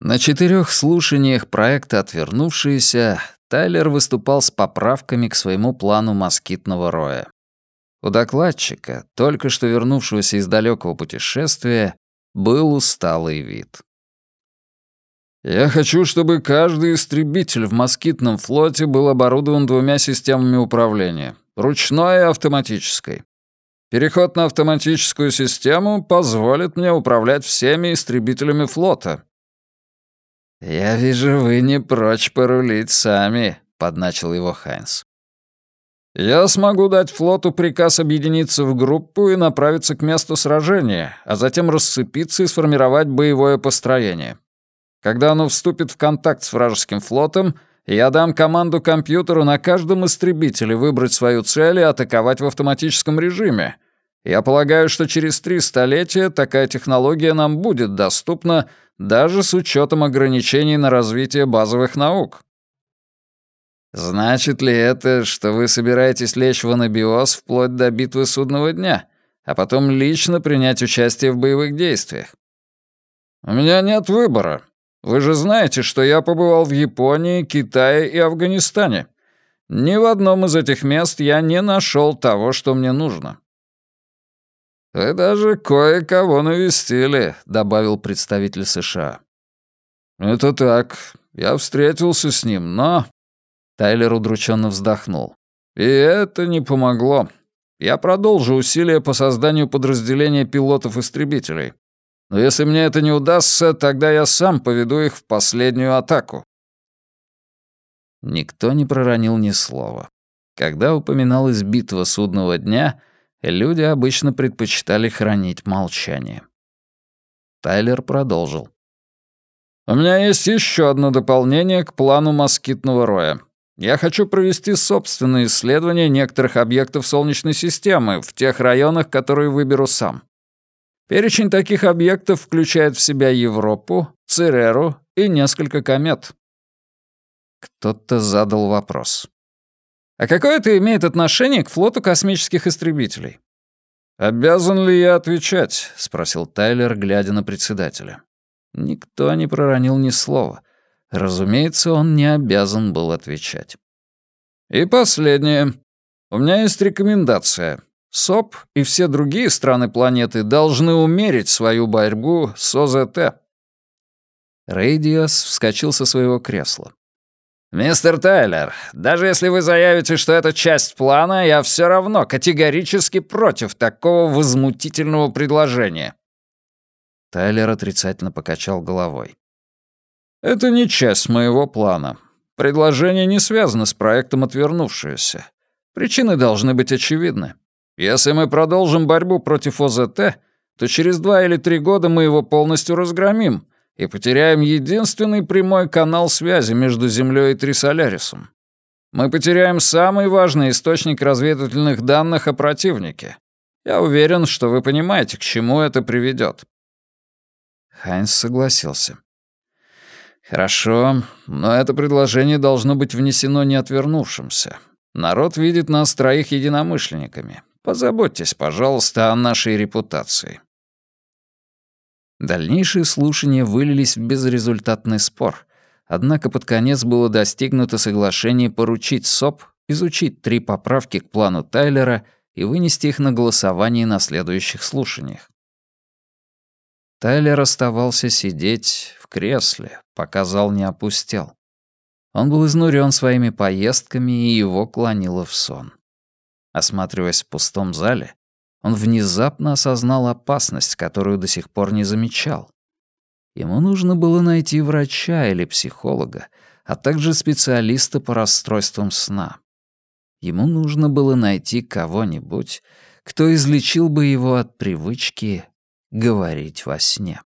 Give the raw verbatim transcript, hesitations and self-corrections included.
На четырех слушаниях проекта «Отвернувшиеся» Тайлер выступал с поправками к своему плану москитного роя. У докладчика, только что вернувшегося из далекого путешествия, был усталый вид. «Я хочу, чтобы каждый истребитель в москитном флоте был оборудован двумя системами управления — ручной и автоматической. Переход на автоматическую систему позволит мне управлять всеми истребителями флота». «Я вижу, вы не прочь порулить сами», — подначил его Хайнс. «Я смогу дать флоту приказ объединиться в группу и направиться к месту сражения, а затем рассыпиться и сформировать боевое построение. Когда оно вступит в контакт с вражеским флотом, я дам команду компьютеру на каждом истребителе выбрать свою цель и атаковать в автоматическом режиме. Я полагаю, что через три столетия такая технология нам будет доступна даже с учетом ограничений на развитие базовых наук». «Значит ли это, что вы собираетесь лечь в анабиоз вплоть до битвы судного дня, а потом лично принять участие в боевых действиях?» «У меня нет выбора. Вы же знаете, что я побывал в Японии, Китае и Афганистане. Ни в одном из этих мест я не нашел того, что мне нужно». «Вы даже кое-кого навестили», — добавил представитель США. «Это так. Я встретился с ним, но...» Тайлер удрученно вздохнул. «И это не помогло. Я продолжу усилия по созданию подразделения пилотов-истребителей. Но если мне это не удастся, тогда я сам поведу их в последнюю атаку». Никто не проронил ни слова. Когда упоминалась битва судного дня, люди обычно предпочитали хранить молчание. Тайлер продолжил. «У меня есть еще одно дополнение к плану москитного роя. Я хочу провести собственные исследования некоторых объектов Солнечной системы в тех районах, которые выберу сам. Перечень таких объектов включает в себя Европу, Цереру и несколько комет». Кто-то задал вопрос. «А какое это имеет отношение к флоту космических истребителей?» «Обязан ли я отвечать?» — спросил Тайлер, глядя на председателя. Никто не проронил ни слова. Разумеется, он не обязан был отвечать. «И последнее. У меня есть рекомендация. СОП и все другие страны планеты должны умерить свою борьбу с ОЗТ». Рейдиас вскочил со своего кресла. «Мистер Тайлер, даже если вы заявите, что это часть плана, я все равно категорически против такого возмутительного предложения». Тайлер отрицательно покачал головой. «Это не часть моего плана. Предложение не связано с проектом «Отвернувшиеся». Причины должны быть очевидны. Если мы продолжим борьбу против ОЗТ, то через два или три года мы его полностью разгромим и потеряем единственный прямой канал связи между Землей и Трисолярисом. Мы потеряем самый важный источник разведывательных данных о противнике. Я уверен, что вы понимаете, к чему это приведет». Хайнс согласился. «Хорошо, но это предложение должно быть внесено не отвернувшимся. Народ видит нас троих единомышленниками. Позаботьтесь, пожалуйста, о нашей репутации». Дальнейшие слушания вылились в безрезультатный спор, однако под конец было достигнуто соглашение поручить СОП изучить три поправки к плану Тайлера и вынести их на голосование на следующих слушаниях. Тайлер оставался сидеть в кресле, пока зал не опустел. Он был изнурен своими поездками, и его клонило в сон. Осматриваясь в пустом зале, он внезапно осознал опасность, которую до сих пор не замечал. Ему нужно было найти врача или психолога, а также специалиста по расстройствам сна. Ему нужно было найти кого-нибудь, кто излечил бы его от привычки говорить во сне.